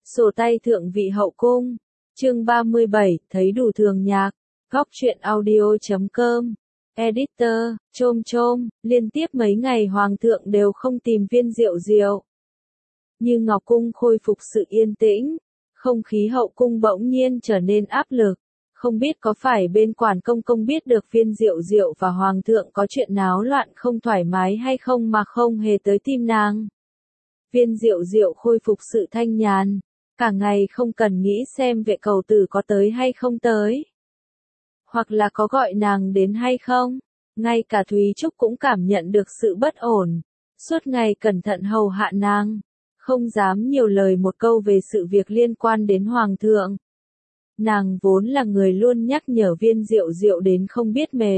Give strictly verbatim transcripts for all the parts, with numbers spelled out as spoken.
Sổ tay thượng vị hậu cung. Chương ba mươi bảy, thấy đủ thường nhạc. Góc truyện audio chấm com. Editor, chôm chôm, liên tiếp mấy ngày hoàng thượng đều không tìm Viên Diệu Diệu. Như Ngọc Cung khôi phục sự yên tĩnh, không khí hậu cung bỗng nhiên trở nên áp lực. Không biết có phải bên quản công công biết được Viên Diệu Diệu và hoàng thượng có chuyện náo loạn không thoải mái hay không mà không hề tới tìm nàng. Viên Diệu Diệu khôi phục sự thanh nhàn, cả ngày không cần nghĩ xem vệ cầu tử có tới hay không tới, hoặc là có gọi nàng đến hay không. Ngay cả Thúy Trúc cũng cảm nhận được sự bất ổn, suốt ngày cẩn thận hầu hạ nàng, không dám nhiều lời một câu về sự việc liên quan đến hoàng thượng. Nàng vốn là người luôn nhắc nhở Viên Diệu Diệu đến không biết mệt.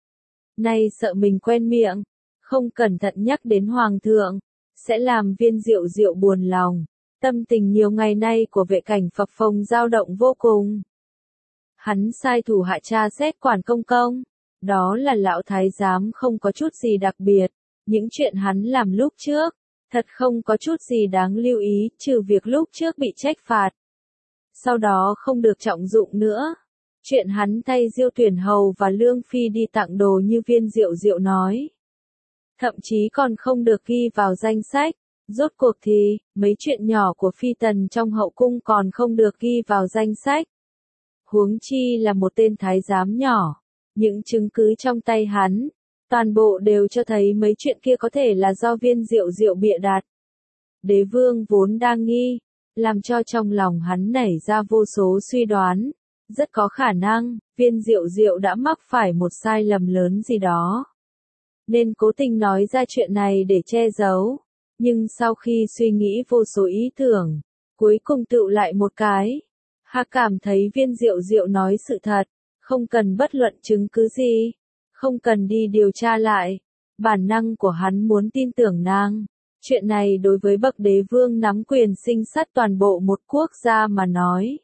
Nay sợ mình quen miệng, không cẩn thận nhắc đến hoàng thượng, sẽ làm Viên Diệu Diệu buồn lòng. Tâm tình nhiều ngày nay của vệ cảnh phập phồng dao động vô cùng. Hắn sai thủ hạ tra xét quản công công. Đó là lão thái giám không có chút gì đặc biệt. Những chuyện hắn làm lúc trước, thật không có chút gì đáng lưu ý, trừ việc lúc trước bị trách phạt. Sau đó không được trọng dụng nữa. Chuyện hắn thay Diêu Tuyển Hầu và Lương Phi đi tặng đồ như Viên Diệu Diệu nói. Thậm chí còn không được ghi vào danh sách. Rốt cuộc thì, mấy chuyện nhỏ của phi tần trong hậu cung còn không được ghi vào danh sách. Huống chi là một tên thái giám nhỏ. Những chứng cứ trong tay hắn, toàn bộ đều cho thấy mấy chuyện kia có thể là do Viên Diệu Diệu bịa đặt. Đế vương vốn đang nghi, làm cho trong lòng hắn nảy ra vô số suy đoán. Rất có khả năng, Viên Diệu Diệu đã mắc phải một sai lầm lớn gì đó. Nên cố tình nói ra chuyện này để che giấu. Nhưng sau khi suy nghĩ vô số ý tưởng, cuối cùng tựu lại một cái. Hạ cảm thấy Viên Diệu Diệu nói sự thật, không cần bất luận chứng cứ gì, không cần đi điều tra lại. Bản năng của hắn muốn tin tưởng nàng. Chuyện này đối với bậc đế vương nắm quyền sinh sát toàn bộ một quốc gia mà nói,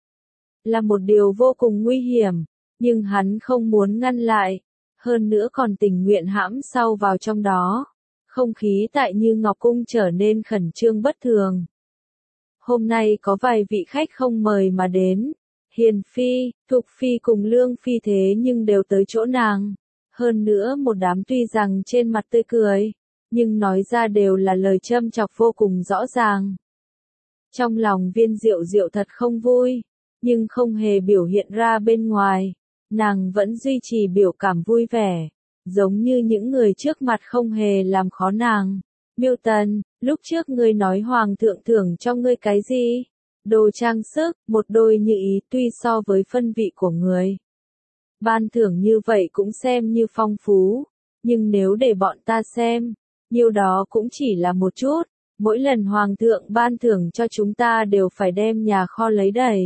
là một điều vô cùng nguy hiểm, nhưng hắn không muốn ngăn lại, hơn nữa còn tình nguyện hãm sâu vào trong đó. Không khí tại Như Ngọc Cung trở nên khẩn trương bất thường. Hôm nay có vài vị khách không mời mà đến. Hiền Phi, Thục Phi cùng Lương Phi thế nhưng đều tới chỗ nàng. Hơn nữa một đám tuy rằng trên mặt tươi cười, nhưng nói ra đều là lời châm chọc vô cùng rõ ràng. Trong lòng Viên Diệu Diệu thật không vui, nhưng không hề biểu hiện ra bên ngoài. Nàng vẫn duy trì biểu cảm vui vẻ. Giống như những người trước mặt không hề làm khó nàng. Miêu Tần, lúc trước ngươi nói hoàng thượng thưởng cho ngươi cái gì? Đồ trang sức, một đôi như ý tuy so với phân vị của người. Ban thưởng như vậy cũng xem như phong phú. Nhưng nếu để bọn ta xem, nhiều đó cũng chỉ là một chút. Mỗi lần hoàng thượng ban thưởng cho chúng ta đều phải đem nhà kho lấy đầy.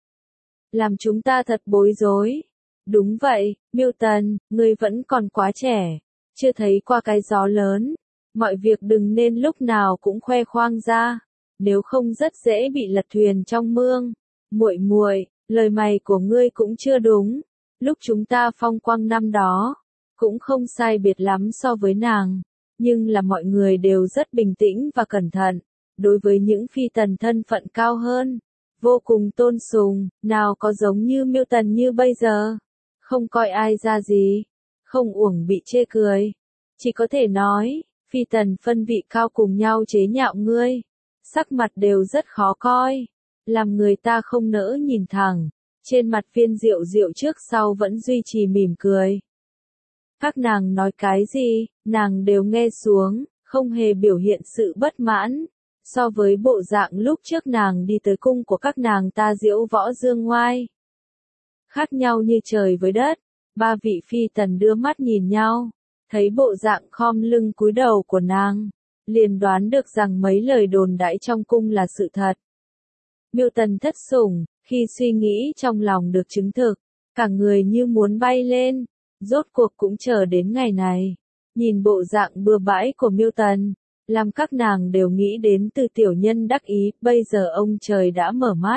Làm chúng ta thật bối rối. Đúng vậy, Miêu Tần, ngươi vẫn còn quá trẻ, chưa thấy qua cái gió lớn, mọi việc đừng nên lúc nào cũng khoe khoang ra, nếu không rất dễ bị lật thuyền trong mương. Muội muội, lời mày của ngươi cũng chưa đúng, lúc chúng ta phong quang năm đó, cũng không sai biệt lắm so với nàng, nhưng là mọi người đều rất bình tĩnh và cẩn thận, đối với những phi tần thân phận cao hơn, vô cùng tôn sùng, nào có giống như Miêu Tần như bây giờ. Không coi ai ra gì, không uổng bị chê cười. Chỉ có thể nói, phi tần phân vị cao cùng nhau chế nhạo ngươi. Sắc mặt đều rất khó coi, làm người ta không nỡ nhìn thẳng. Trên mặt Viên Diệu Diệu trước sau vẫn duy trì mỉm cười. Các nàng nói cái gì, nàng đều nghe xuống, không hề biểu hiện sự bất mãn. So với bộ dạng lúc trước nàng đi tới cung của các nàng ta diễu võ dương ngoai. Khác nhau như trời với đất, ba vị phi tần đưa mắt nhìn nhau, thấy bộ dạng khom lưng cúi đầu của nàng, liền đoán được rằng mấy lời đồn đãi trong cung là sự thật. Miêu Tần thất sủng, khi suy nghĩ trong lòng được chứng thực, cả người như muốn bay lên, rốt cuộc cũng chờ đến ngày này. Nhìn bộ dạng bừa bãi của Miêu Tần, làm các nàng đều nghĩ đến từ tiểu nhân đắc ý, bây giờ ông trời đã mở mắt.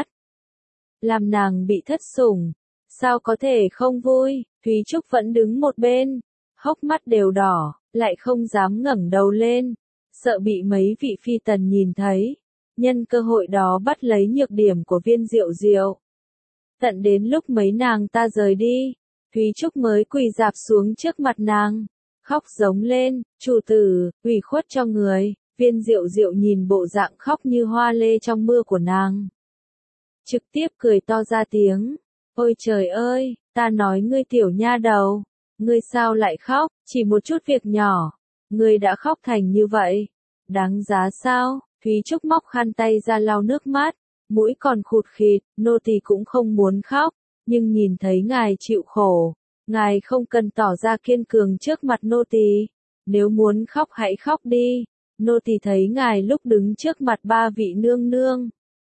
Làm nàng bị thất sủng. Sao có thể không vui? Thúy Trúc vẫn đứng một bên, hốc mắt đều đỏ, lại không dám ngẩng đầu lên, sợ bị mấy vị phi tần nhìn thấy. nhân cơ hội đó bắt lấy nhược điểm của Viên Diệu Diệu. Tận đến lúc mấy nàng ta rời đi, Thúy Trúc mới quỳ rạp xuống trước mặt nàng, khóc giống lên, chủ tử, ủy khuất cho người. Viên Diệu Diệu nhìn bộ dạng khóc như hoa lê trong mưa của nàng, trực tiếp cười to ra tiếng, ôi trời ơi, ta nói ngươi tiểu nha đầu, ngươi sao lại khóc, chỉ một chút việc nhỏ, ngươi đã khóc thành như vậy, đáng giá sao? Thúy Trúc móc khăn tay ra lau nước mắt, mũi còn khụt khịt, nô tỳ cũng không muốn khóc, nhưng nhìn thấy ngài chịu khổ, ngài không cần tỏ ra kiên cường trước mặt nô tỳ, nếu muốn khóc hãy khóc đi, nô tỳ thấy ngài lúc đứng trước mặt ba vị nương nương,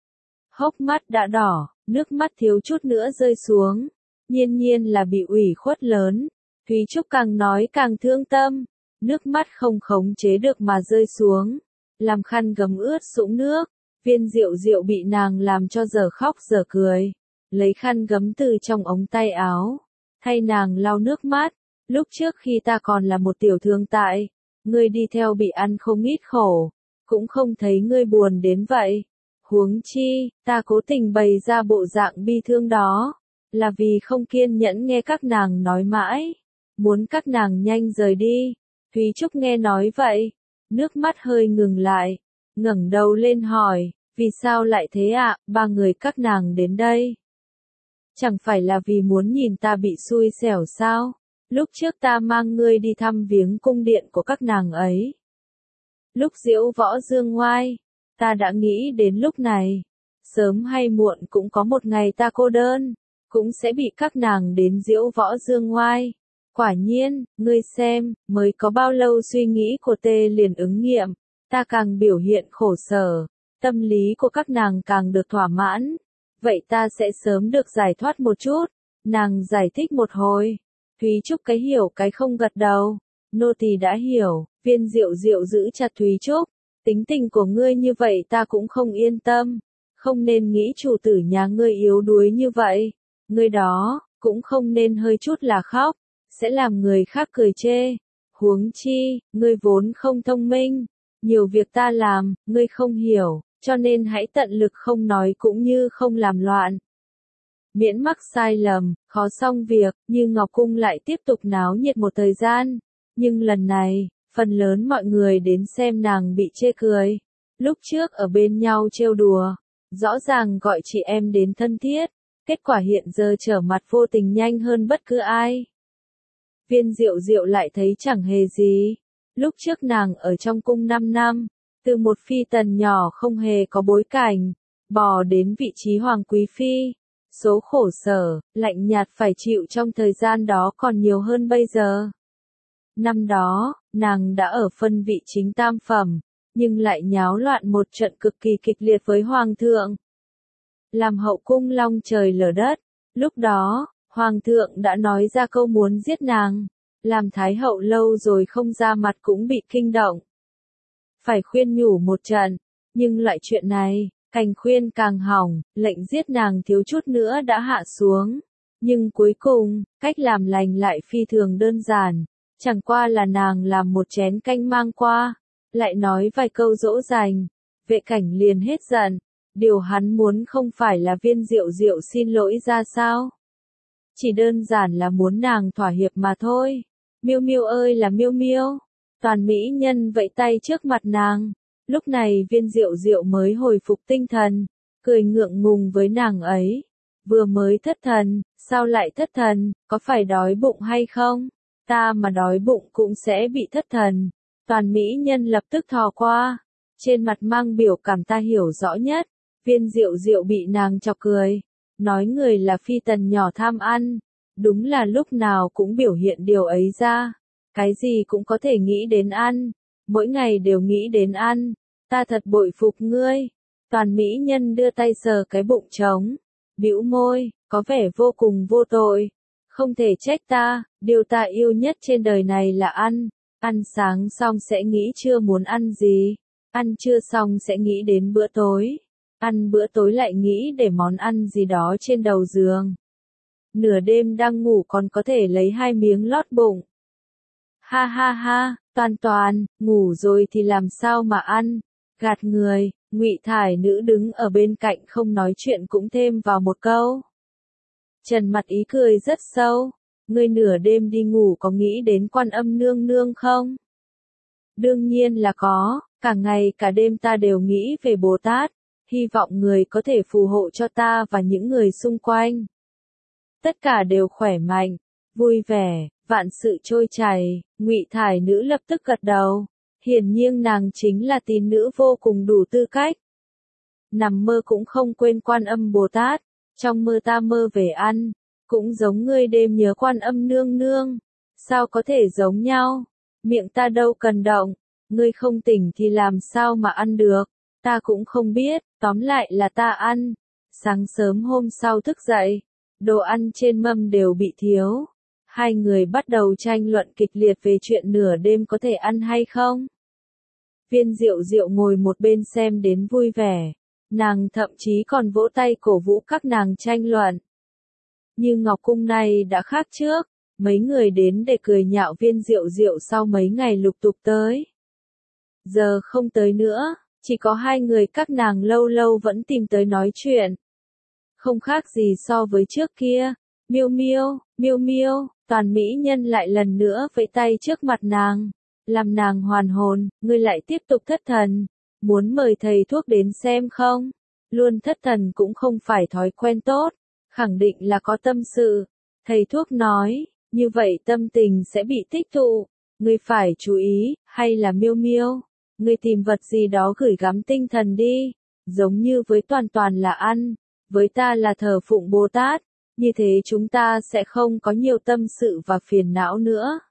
hốc mắt đã đỏ, nước mắt thiếu chút nữa rơi xuống, nhiên nhiên là bị ủy khuất lớn, Thúy Trúc càng nói càng thương tâm, nước mắt không khống chế được mà rơi xuống, làm khăn gấm ướt sũng nước. Viên Diệu Diệu bị nàng làm cho giờ khóc giờ cười, lấy khăn gấm từ trong ống tay áo, thay nàng lau nước mắt, lúc trước khi ta còn là một tiểu thương tại, ngươi đi theo bị ăn không ít khổ, cũng không thấy ngươi buồn đến vậy. Huống chi, ta cố tình bày ra bộ dạng bi thương đó, là vì không kiên nhẫn nghe các nàng nói mãi, muốn các nàng nhanh rời đi. Thúy Trúc nghe nói vậy, nước mắt hơi ngừng lại, ngẩng đầu lên hỏi, vì sao lại thế ạ, à? Ba người các nàng đến đây. Chẳng phải là vì muốn nhìn ta bị xui xẻo sao? Lúc trước ta mang ngươi đi thăm viếng cung điện của các nàng ấy. Lúc diễu võ dương ngoai, ta đã nghĩ đến lúc này, sớm hay muộn cũng có một ngày ta cô đơn, cũng sẽ bị các nàng đến diễu võ dương ngoai. Quả nhiên, ngươi xem, mới có bao lâu suy nghĩ của tê liền ứng nghiệm, ta càng biểu hiện khổ sở, tâm lý của các nàng càng được thỏa mãn, vậy ta sẽ sớm được giải thoát một chút. Nàng giải thích một hồi, Thúy Trúc cái hiểu cái không gật đầu, nô tỳ đã hiểu. Viên Diệu Diệu giữ chặt Thúy Trúc, tính tình của ngươi như vậy ta cũng không yên tâm, không nên nghĩ chủ tử nhà ngươi yếu đuối như vậy, ngươi đó, cũng không nên hơi chút là khóc, sẽ làm người khác cười chê. Huống chi, ngươi vốn không thông minh, nhiều việc ta làm, ngươi không hiểu, cho nên hãy tận lực không nói cũng như không làm loạn. Miễn mắc sai lầm, khó xong việc, Như Ngọc Cung lại tiếp tục náo nhiệt một thời gian, nhưng lần này, phần lớn mọi người đến xem nàng bị chê cười. Lúc trước ở bên nhau trêu đùa, rõ ràng gọi chị em đến thân thiết, kết quả hiện giờ trở mặt vô tình nhanh hơn bất cứ ai. Viên Diệu Diệu lại thấy chẳng hề gì. Lúc trước nàng ở trong cung năm năm, từ một phi tần nhỏ không hề có bối cảnh, bò đến vị trí hoàng quý phi. Số khổ sở, lạnh nhạt phải chịu trong thời gian đó còn nhiều hơn bây giờ. Năm đó, nàng đã ở phân vị chính tam phẩm, nhưng lại nháo loạn một trận cực kỳ kịch liệt với hoàng thượng. Làm hậu cung long trời lở đất, lúc đó, hoàng thượng đã nói ra câu muốn giết nàng, làm thái hậu lâu rồi không ra mặt cũng bị kinh động. Phải khuyên nhủ một trận, nhưng loại chuyện này, càng khuyên càng hỏng, lệnh giết nàng thiếu chút nữa đã hạ xuống. Nhưng cuối cùng, cách làm lành lại phi thường đơn giản, chẳng qua là nàng làm một chén canh mang qua, lại nói vài câu dỗ dành, Vệ Cảnh liền hết giận, điều hắn muốn không phải là Viên Diệu Diệu xin lỗi ra sao? Chỉ đơn giản là muốn nàng thỏa hiệp mà thôi. Miêu Miêu ơi là Miêu Miêu, toàn mỹ nhân vẫy tay trước mặt nàng. Lúc này Viên Diệu Diệu mới hồi phục tinh thần, cười ngượng ngùng với nàng ấy. Vừa mới thất thần, sao lại thất thần, có phải đói bụng hay không? Ta mà đói bụng cũng sẽ bị thất thần. Toàn mỹ nhân lập tức thò qua, trên mặt mang biểu cảm ta hiểu rõ nhất. Viên Diệu Diệu bị nàng chọc cười, nói người là phi tần nhỏ tham ăn, đúng là lúc nào cũng biểu hiện điều ấy ra, cái gì cũng có thể nghĩ đến ăn, mỗi ngày đều nghĩ đến ăn, ta thật bội phục ngươi. Toàn mỹ nhân đưa tay sờ cái bụng trống, bĩu môi, có vẻ vô cùng vô tội, không thể trách ta, điều ta yêu nhất trên đời này là ăn, ăn sáng xong sẽ nghĩ trưa muốn ăn gì, ăn trưa xong sẽ nghĩ đến bữa tối. Ăn bữa tối lại nghĩ để món ăn gì đó trên đầu giường. Nửa đêm đang ngủ còn có thể lấy hai miếng lót bụng. Ha ha ha, Toàn Toàn, ngủ rồi thì làm sao mà ăn, gạt người, Ngụy Thải Nữ đứng ở bên cạnh không nói chuyện cũng thêm vào một câu. Trần mặt ý cười rất sâu, ngươi nửa đêm đi ngủ có nghĩ đến Quan Âm nương nương không? Đương nhiên là có, cả ngày cả đêm ta đều nghĩ về Bồ Tát, hy vọng người có thể phù hộ cho ta và những người xung quanh. Tất cả đều khỏe mạnh, vui vẻ, vạn sự trôi chảy. Ngụy Thải Nữ lập tức gật đầu, hiển nhiên nàng chính là tín nữ vô cùng đủ tư cách. Nằm mơ cũng không quên Quan Âm Bồ Tát, trong mơ ta mơ về ăn, cũng giống ngươi đêm nhớ Quan Âm nương nương, sao có thể giống nhau, miệng ta đâu cần động, ngươi không tỉnh thì làm sao mà ăn được, ta cũng không biết, tóm lại là ta ăn. Sáng sớm hôm sau thức dậy, đồ ăn trên mâm đều bị thiếu. Hai người bắt đầu tranh luận kịch liệt về chuyện nửa đêm có thể ăn hay không. Viên Diệu Diệu ngồi một bên xem đến vui vẻ, nàng thậm chí còn vỗ tay cổ vũ các nàng tranh luận. Như Ngọc Cung này đã khác trước, mấy người đến để cười nhạo Viên Diệu Diệu sau mấy ngày lục tục tới. Giờ không tới nữa, chỉ có hai người các nàng lâu lâu vẫn tìm tới nói chuyện. Không khác gì so với trước kia. Miêu miêu, miêu miêu, toàn mỹ nhân lại lần nữa vẫy tay trước mặt nàng, làm nàng hoàn hồn, ngươi lại tiếp tục thất thần, muốn mời thầy thuốc đến xem không? Luôn thất thần cũng không phải thói quen tốt, khẳng định là có tâm sự. Thầy thuốc nói, như vậy tâm tình sẽ bị tích tụ, ngươi phải chú ý, hay là miêu miêu, ngươi tìm vật gì đó gửi gắm tinh thần đi, giống như với Toàn Toàn là ăn, với ta là thờ phụng Bồ Tát. Như thế chúng ta sẽ không có nhiều tâm sự và phiền não nữa.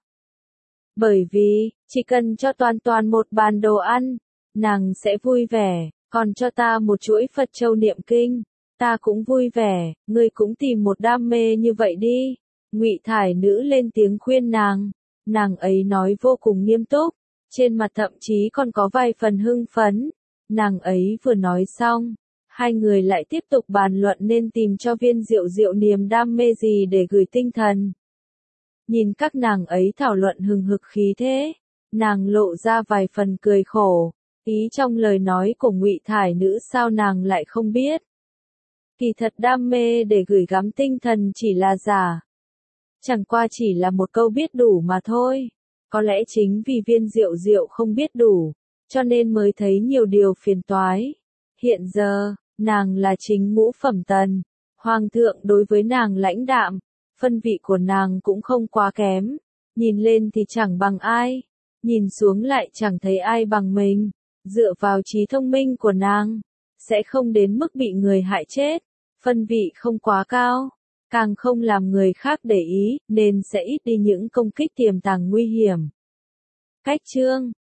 Bởi vì, chỉ cần cho Toàn Toàn một bàn đồ ăn, nàng sẽ vui vẻ, còn cho ta một chuỗi Phật châu niệm kinh, ta cũng vui vẻ, ngươi cũng tìm một đam mê như vậy đi. Ngụy Thải Nữ lên tiếng khuyên nàng, nàng ấy nói vô cùng nghiêm túc, trên mặt thậm chí còn có vài phần hưng phấn. Nàng ấy vừa nói xong, hai người lại tiếp tục bàn luận nên tìm cho Viên Diệu Diệu niềm đam mê gì để gửi tinh thần. Nhìn các nàng ấy thảo luận hừng hực khí thế, nàng lộ ra vài phần cười khổ, ý trong lời nói của Ngụy Thải Nữ sao nàng lại không biết. Kỳ thật đam mê để gửi gắm tinh thần chỉ là giả. Chẳng qua chỉ là một câu biết đủ mà thôi. Có lẽ chính vì Viên Diệu Diệu không biết đủ, cho nên mới thấy nhiều điều phiền toái. Hiện giờ, nàng là chính ngũ phẩm tần, hoàng thượng đối với nàng lãnh đạm, phân vị của nàng cũng không quá kém, nhìn lên thì chẳng bằng ai, nhìn xuống lại chẳng thấy ai bằng mình, dựa vào trí thông minh của nàng, sẽ không đến mức bị người hại chết, phân vị không quá cao, càng không làm người khác để ý, nên sẽ ít đi những công kích tiềm tàng nguy hiểm. Cách chương